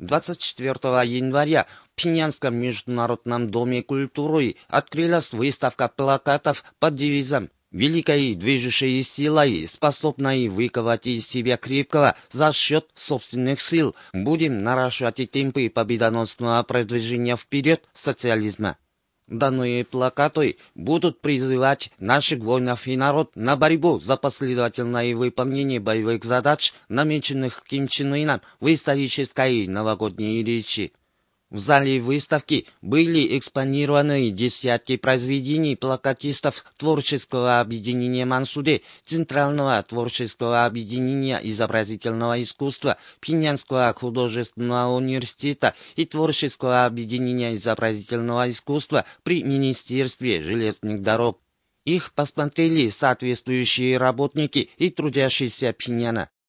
24 января в Пинянском международном доме культуры открылась выставка плакатов под девизом «Великой движущей силой, способной выковать из себя крепкого за счет собственных сил, будем наращивать темпы победоносного продвижения вперед социализма». Данные плакаты будут призывать наших воинов и народ на борьбу за последовательное выполнение боевых задач, намеченных Ким Чен Ыном в исторической новогодней речи. В зале выставки были экспонированы десятки произведений плакатистов творческого объединения «Мансуде», Центрального творческого объединения изобразительного искусства, Пинянского художественного университета и творческого объединения изобразительного искусства при Министерстве железных дорог. Их посмотрели соответствующие работники и трудящиеся Пиняна.